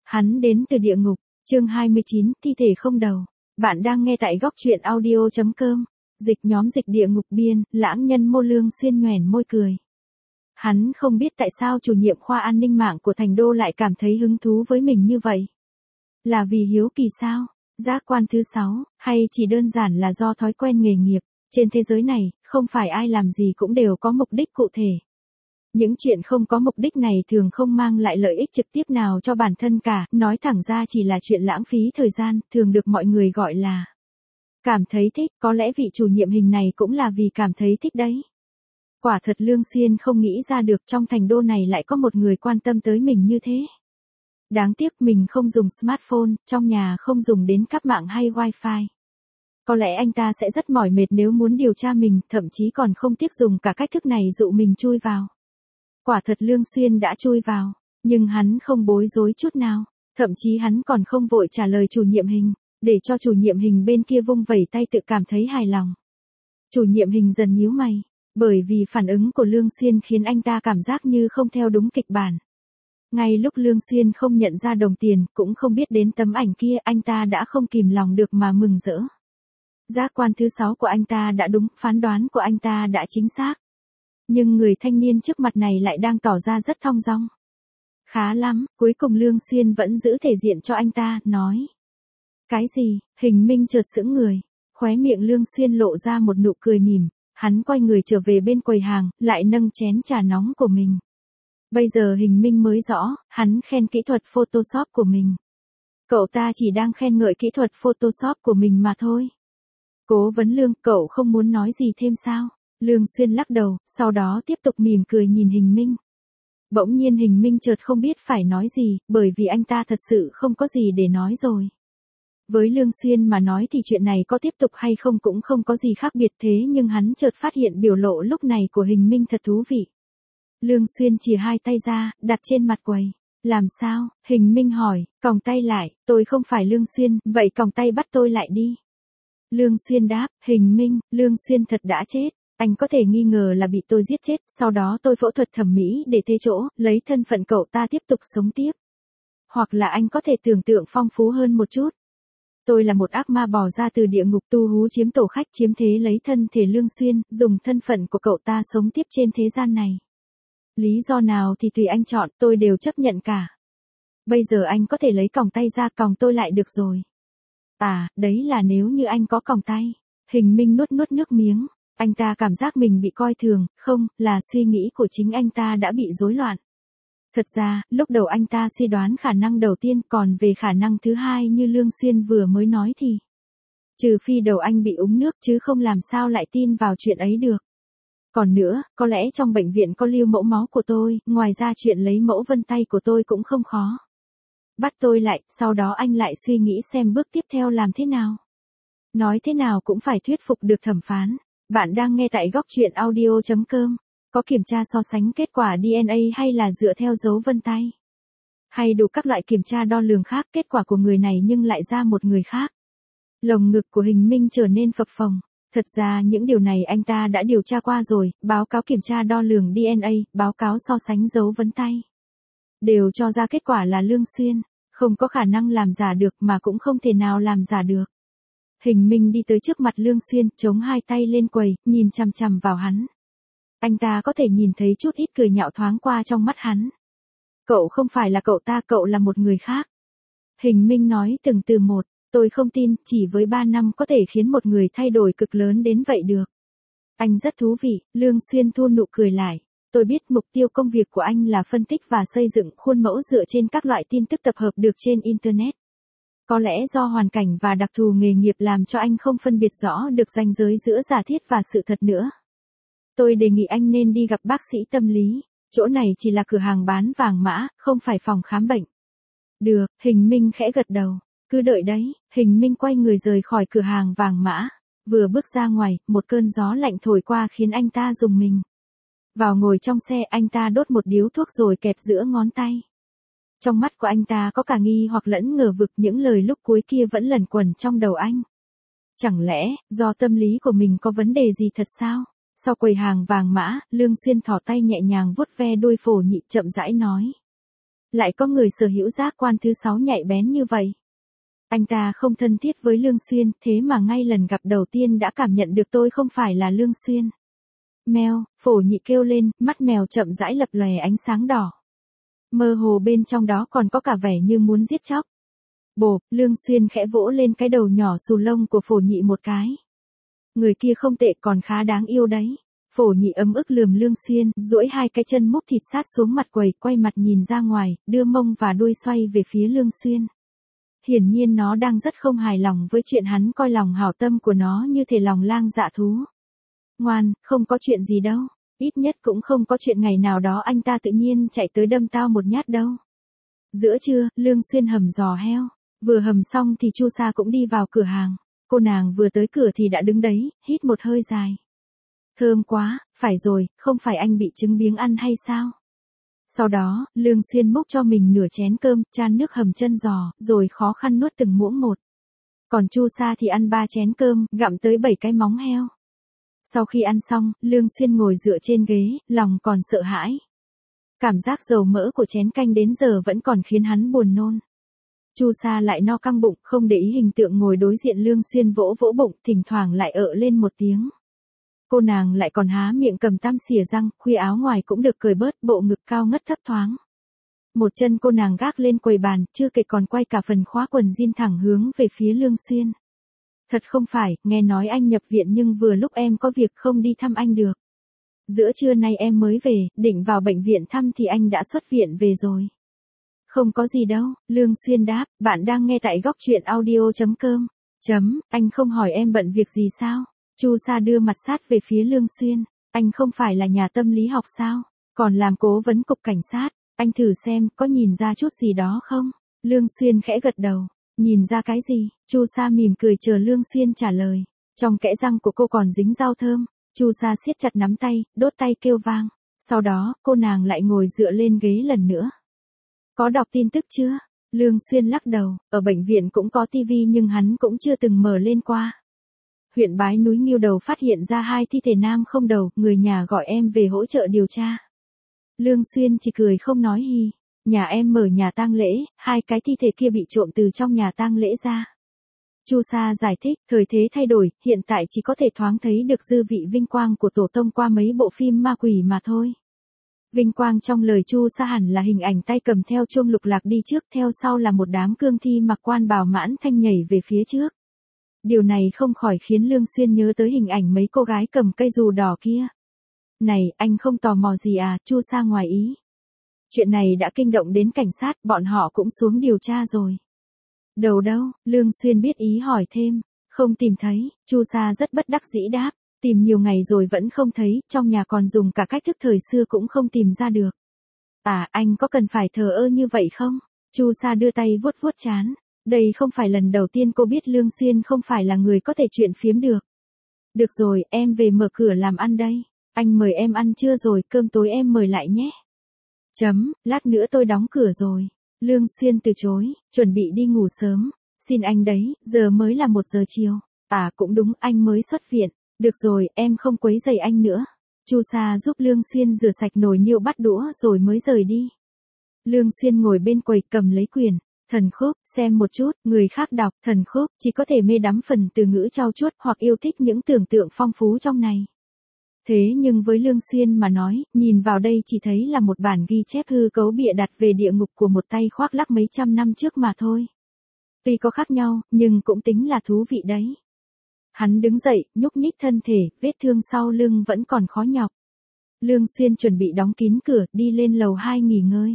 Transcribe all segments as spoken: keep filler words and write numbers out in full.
Hắn đến từ địa ngục, chương hai mươi chín, thi thể không đầu. Bạn đang nghe tại góc truyện audio chấm com. Dịch nhóm dịch địa ngục biên, lãng nhân Mô Lương Xuyên nhoẻn môi cười. Hắn không biết tại sao chủ nhiệm khoa an ninh mạng của Thành Đô lại cảm thấy hứng thú với mình như vậy. Là vì hiếu kỳ sao? Giác quan thứ sáu, hay chỉ đơn giản là do thói quen nghề nghiệp? Trên thế giới này, không phải ai làm gì cũng đều có mục đích cụ thể. Những chuyện không có mục đích này thường không mang lại lợi ích trực tiếp nào cho bản thân cả, nói thẳng ra chỉ là chuyện lãng phí thời gian, thường được mọi người gọi là cảm thấy thích, có lẽ vị chủ nhiệm hình này cũng là vì cảm thấy thích đấy. Quả thật Lương Xuyên không nghĩ ra được trong Thành Đô này lại có một người quan tâm tới mình như thế. Đáng tiếc mình không dùng smartphone, trong nhà không dùng đến cáp mạng hay wifi. Có lẽ anh ta sẽ rất mỏi mệt nếu muốn điều tra mình, thậm chí còn không tiếc dùng cả cách thức này dụ mình chui vào. Quả thật Lương Xuyên đã chui vào, nhưng hắn không bối rối chút nào, thậm chí hắn còn không vội trả lời chủ nhiệm hình, để cho chủ nhiệm hình bên kia vung vẩy tay tự cảm thấy hài lòng. Chủ nhiệm hình dần nhíu mày, bởi vì phản ứng của Lương Xuyên khiến anh ta cảm giác như không theo đúng kịch bản. Ngay lúc Lương Xuyên không nhận ra đồng tiền, cũng không biết đến tấm ảnh kia, anh ta đã không kìm lòng được mà mừng rỡ. Giác quan thứ sáu của anh ta đã đúng, phán đoán của anh ta đã chính xác. Nhưng người thanh niên trước mặt này lại đang tỏ ra rất thong dong. Khá lắm, cuối cùng Lương Xuyên vẫn giữ thể diện cho anh ta, nói. Cái gì? Hình Minh chợt sững người. Khóe miệng Lương Xuyên lộ ra một nụ cười mỉm. Hắn quay người trở về bên quầy hàng, lại nâng chén trà nóng của mình. Bây giờ Hình Minh mới rõ, hắn khen kỹ thuật Photoshop của mình. Cậu ta chỉ đang khen ngợi kỹ thuật Photoshop của mình mà thôi. Cố vấn Lương, cậu không muốn nói gì thêm sao? Lương Xuyên lắc đầu, sau đó tiếp tục mỉm cười nhìn Hình Minh. Bỗng nhiên Hình Minh chợt không biết phải nói gì, bởi vì anh ta thật sự không có gì để nói rồi. Với Lương Xuyên mà nói thì chuyện này có tiếp tục hay không cũng không có gì khác biệt, thế nhưng hắn chợt phát hiện biểu lộ lúc này của Hình Minh thật thú vị. Lương Xuyên chìa hai tay ra, đặt trên mặt quầy. Làm sao? Hình Minh hỏi, còng tay lại, tôi không phải Lương Xuyên, vậy còng tay bắt tôi lại đi. Lương Xuyên đáp, Hình Minh, Lương Xuyên thật đã chết. Anh có thể nghi ngờ là bị tôi giết chết, sau đó tôi phẫu thuật thẩm mỹ để thế chỗ, lấy thân phận cậu ta tiếp tục sống tiếp. Hoặc là anh có thể tưởng tượng phong phú hơn một chút. Tôi là một ác ma bò ra từ địa ngục tu hú chiếm tổ khách, chiếm thế lấy thân thể Lương Xuyên, dùng thân phận của cậu ta sống tiếp trên thế gian này. Lý do nào thì tùy anh chọn, tôi đều chấp nhận cả. Bây giờ anh có thể lấy còng tay ra còng tôi lại được rồi. À, đấy là nếu như anh có còng tay. Hình Minh nuốt nuốt nước miếng. Anh ta cảm giác mình bị coi thường, không, là suy nghĩ của chính anh ta đã bị rối loạn. Thật ra, lúc đầu anh ta suy đoán khả năng đầu tiên, còn về khả năng thứ hai như Lương Xuyên vừa mới nói thì. Trừ phi đầu anh bị úng nước chứ không làm sao lại tin vào chuyện ấy được. Còn nữa, có lẽ trong bệnh viện có lưu mẫu máu của tôi, ngoài ra chuyện lấy mẫu vân tay của tôi cũng không khó. Bắt tôi lại, sau đó anh lại suy nghĩ xem bước tiếp theo làm thế nào. Nói thế nào cũng phải thuyết phục được thẩm phán. Bạn đang nghe tại góc truyện audio chấm com. Có kiểm tra so sánh kết quả đê en a hay là dựa theo dấu vân tay? Hay đủ các loại kiểm tra đo lường khác, kết quả của người này nhưng lại ra một người khác? Lồng ngực của Hình Minh trở nên phập phồng. Thật ra những điều này anh ta đã điều tra qua rồi, báo cáo kiểm tra đo lường đê en a, báo cáo so sánh dấu vân tay. Đều cho ra kết quả là Lương Xuyên, không có khả năng làm giả được mà cũng không thể nào làm giả được. Hình Minh đi tới trước mặt Lương Xuyên, chống hai tay lên quầy, nhìn chằm chằm vào hắn. Anh ta có thể nhìn thấy chút ít cười nhạo thoáng qua trong mắt hắn. Cậu không phải là cậu ta, cậu là một người khác. Hình Minh nói từng từ một, tôi không tin, chỉ với ba năm có thể khiến một người thay đổi cực lớn đến vậy được. Anh rất thú vị, Lương Xuyên thu nụ cười lại. Tôi biết mục tiêu công việc của anh là phân tích và xây dựng khuôn mẫu dựa trên các loại tin tức tập hợp được trên Internet. Có lẽ do hoàn cảnh và đặc thù nghề nghiệp làm cho anh không phân biệt rõ được ranh giới giữa giả thiết và sự thật nữa. Tôi đề nghị anh nên đi gặp bác sĩ tâm lý, chỗ này chỉ là cửa hàng bán vàng mã, không phải phòng khám bệnh. Được, Hình Minh khẽ gật đầu, cứ đợi đấy. Hình Minh quay người rời khỏi cửa hàng vàng mã, vừa bước ra ngoài, một cơn gió lạnh thổi qua khiến anh ta rùng mình. Vào ngồi trong xe, anh ta đốt một điếu thuốc rồi kẹp giữa ngón tay. Trong mắt của anh ta có cả nghi hoặc lẫn ngờ vực, những lời lúc cuối kia vẫn lẩn quẩn trong đầu anh. Chẳng lẽ, do tâm lý của mình có vấn đề gì thật sao? Sau quầy hàng vàng mã, Lương Xuyên thò tay nhẹ nhàng vuốt ve đuôi phổ nhị, chậm rãi nói. Lại có người sở hữu giác quan thứ sáu nhạy bén như vậy. Anh ta không thân thiết với Lương Xuyên, thế mà ngay lần gặp đầu tiên đã cảm nhận được tôi không phải là Lương Xuyên. Mèo, Phổ Nhị kêu lên, mắt mèo chậm rãi lập lòe ánh sáng đỏ. Mơ hồ bên trong đó còn có cả vẻ như muốn giết chóc. Bộp, Lương Xuyên khẽ vỗ lên cái đầu nhỏ xù lông của Phổ Nhị một cái. Người kia không tệ, còn khá đáng yêu đấy. Phổ Nhị ấm ức lườm Lương Xuyên, duỗi hai cái chân múc thịt sát xuống mặt quầy, quay mặt nhìn ra ngoài, đưa mông và đuôi xoay về phía Lương Xuyên. Hiển nhiên nó đang rất không hài lòng với chuyện hắn coi lòng hảo tâm của nó như thể lòng lang dạ thú. Ngoan, không có chuyện gì đâu. Ít nhất cũng không có chuyện ngày nào đó anh ta tự nhiên chạy tới đâm tao một nhát đâu. Giữa trưa, Lương Xuyên hầm giò heo. Vừa hầm xong thì Chu Sa cũng đi vào cửa hàng. Cô nàng vừa tới cửa thì đã đứng đấy, hít một hơi dài. Thơm quá, phải rồi, không phải anh bị trứng biếng ăn hay sao? Sau đó, Lương Xuyên múc cho mình nửa chén cơm, chan nước hầm chân giò, rồi khó khăn nuốt từng muỗng một. Còn Chu Sa thì ăn ba chén cơm, gặm tới bảy cái móng heo. Sau khi ăn xong, Lương Xuyên ngồi dựa trên ghế, lòng còn sợ hãi. Cảm giác dầu mỡ của chén canh đến giờ vẫn còn khiến hắn buồn nôn. Chu Sa lại no căng bụng, không để ý hình tượng ngồi đối diện Lương Xuyên vỗ vỗ bụng, thỉnh thoảng lại ợ lên một tiếng. Cô nàng lại còn há miệng cầm tăm xỉa răng, khuy áo ngoài cũng được cởi bớt, bộ ngực cao ngất thấp thoáng. Một chân cô nàng gác lên quầy bàn, chưa kể còn quay cả phần khóa quần jean thẳng hướng về phía Lương Xuyên. Thật không phải, nghe nói anh nhập viện nhưng vừa lúc em có việc không đi thăm anh được. Giữa trưa nay em mới về, định vào bệnh viện thăm thì anh đã xuất viện về rồi. Không có gì đâu, Lương Xuyên đáp, bạn đang nghe tại góc truyện audio chấm com. Chấm, anh không hỏi em bận việc gì sao? Chu Sa đưa mặt sát về phía Lương Xuyên, anh không phải là nhà tâm lý học sao? Còn làm cố vấn cục cảnh sát, anh thử xem, có nhìn ra chút gì đó không? Lương Xuyên khẽ gật đầu, nhìn ra cái gì? Chu Sa mỉm cười chờ Lương Xuyên trả lời. Trong kẽ răng của cô còn dính rau thơm. Chu Sa siết chặt nắm tay, đốt tay kêu vang. Sau đó, cô nàng lại ngồi dựa lên ghế lần nữa. Có đọc tin tức chưa? Lương Xuyên lắc đầu, ở bệnh viện cũng có tivi nhưng hắn cũng chưa từng mở lên qua. Huyện Bái Núi Nghiêu Đầu phát hiện ra hai thi thể nam không đầu, người nhà gọi em về hỗ trợ điều tra. Lương Xuyên chỉ cười không nói hi. Nhà em mở nhà tang lễ, hai cái thi thể kia bị trộm từ trong nhà tang lễ ra. Chu Sa giải thích, thời thế thay đổi, hiện tại chỉ có thể thoáng thấy được dư vị vinh quang của tổ tông qua mấy bộ phim ma quỷ mà thôi. Vinh quang trong lời Chu Sa hẳn là hình ảnh tay cầm theo chuông lục lạc đi trước, theo sau là một đám cương thi mặc quan bào mãn thanh nhảy về phía trước. Điều này không khỏi khiến Lương Xuyên nhớ tới hình ảnh mấy cô gái cầm cây dù đỏ kia. Này, anh không tò mò gì à? Chu Sa ngoài ý. Chuyện này đã kinh động đến cảnh sát, bọn họ cũng xuống điều tra rồi. Đầu đâu? Lương Xuyên biết ý hỏi thêm. Không tìm thấy. Chu Sa rất bất đắc dĩ đáp. Tìm nhiều ngày rồi vẫn không thấy, trong nhà còn dùng cả cách thức thời xưa cũng không tìm ra được. À, anh có cần phải thờ ơ như vậy không? Chu Sa đưa tay vuốt vuốt trán. Đây không phải lần đầu tiên cô biết Lương Xuyên không phải là người có thể chuyện phiếm được. Được rồi, em về mở cửa làm ăn đây. Anh mời em ăn trưa rồi, cơm tối em mời lại nhé. Chấm, lát nữa tôi đóng cửa rồi. Lương Xuyên từ chối, chuẩn bị đi ngủ sớm. Xin anh đấy, giờ mới là một giờ chiều. À cũng đúng, anh mới xuất viện. Được rồi, em không quấy rầy anh nữa. Chu Sa giúp Lương Xuyên rửa sạch nồi niêu bát đũa rồi mới rời đi. Lương Xuyên ngồi bên quầy cầm lấy quyển Thần Khúc, xem một chút, người khác đọc Thần Khúc chỉ có thể mê đắm phần từ ngữ trau chuốt hoặc yêu thích những tưởng tượng phong phú trong này. Thế nhưng với Lương Xuyên mà nói, nhìn vào đây chỉ thấy là một bản ghi chép hư cấu bịa đặt về địa ngục của một tay khoác lác mấy trăm năm trước mà thôi. Tuy có khác nhau, nhưng cũng tính là thú vị đấy. Hắn đứng dậy, nhúc nhích thân thể, vết thương sau lưng vẫn còn khó nhọc. Lương Xuyên chuẩn bị đóng kín cửa, đi lên lầu hai nghỉ ngơi.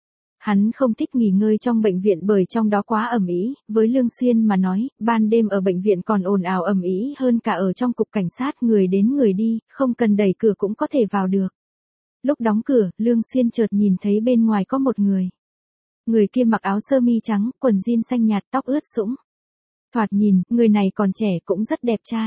Hắn không thích nghỉ ngơi trong bệnh viện bởi trong đó quá ầm ĩ, với Lương Xuyên mà nói, ban đêm ở bệnh viện còn ồn ào ầm ĩ hơn cả ở trong cục cảnh sát, người đến người đi, không cần đẩy cửa cũng có thể vào được. Lúc đóng cửa, Lương Xuyên chợt nhìn thấy bên ngoài có một người. Người kia mặc áo sơ mi trắng, quần jean xanh nhạt, tóc ướt sũng. Thoạt nhìn, người này còn trẻ cũng rất đẹp trai.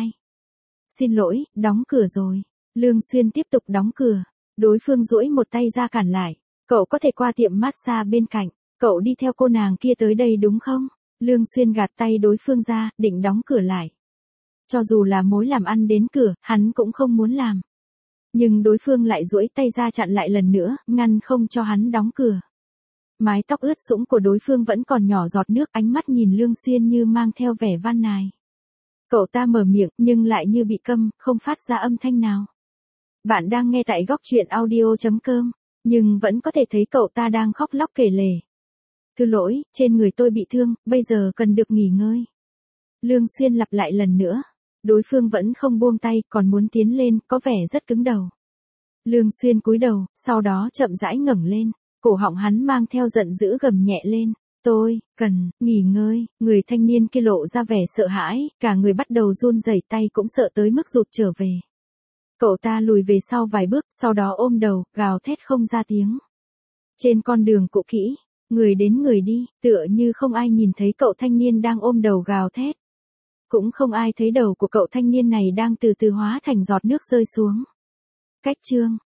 Xin lỗi, đóng cửa rồi. Lương Xuyên tiếp tục đóng cửa. Đối phương duỗi một tay ra cản lại. Cậu có thể qua tiệm massage bên cạnh. Cậu đi theo cô nàng kia tới đây đúng không? Lương Xuyên gạt tay đối phương ra, định đóng cửa lại. Cho dù là mối làm ăn đến cửa, hắn cũng không muốn làm. Nhưng đối phương lại duỗi tay ra chặn lại lần nữa, ngăn không cho hắn đóng cửa. Mái tóc ướt sũng của đối phương vẫn còn nhỏ giọt nước, ánh mắt nhìn Lương Xuyên như mang theo vẻ van nài. Cậu ta mở miệng nhưng lại như bị câm, không phát ra âm thanh nào. Bạn đang nghe tại góc truyện audio.com, nhưng vẫn có thể thấy cậu ta đang khóc lóc kể lể. Thứ lỗi, trên người tôi bị thương, bây giờ cần được nghỉ ngơi. Lương Xuyên lặp lại lần nữa. Đối phương vẫn không buông tay, còn muốn tiến lên, có vẻ rất cứng đầu. Lương Xuyên cúi đầu, sau đó chậm rãi ngẩng lên. Cổ họng hắn mang theo giận dữ gầm nhẹ lên. Tôi, cần, nghỉ ngơi. Người thanh niên kia lộ ra vẻ sợ hãi, cả người bắt đầu run rẩy, tay cũng sợ tới mức rụt trở về. Cậu ta lùi về sau vài bước, sau đó ôm đầu, gào thét không ra tiếng. Trên con đường cũ kỹ, người đến người đi, tựa như không ai nhìn thấy cậu thanh niên đang ôm đầu gào thét. Cũng không ai thấy đầu của cậu thanh niên này đang từ từ hóa thành giọt nước rơi xuống. Cách chương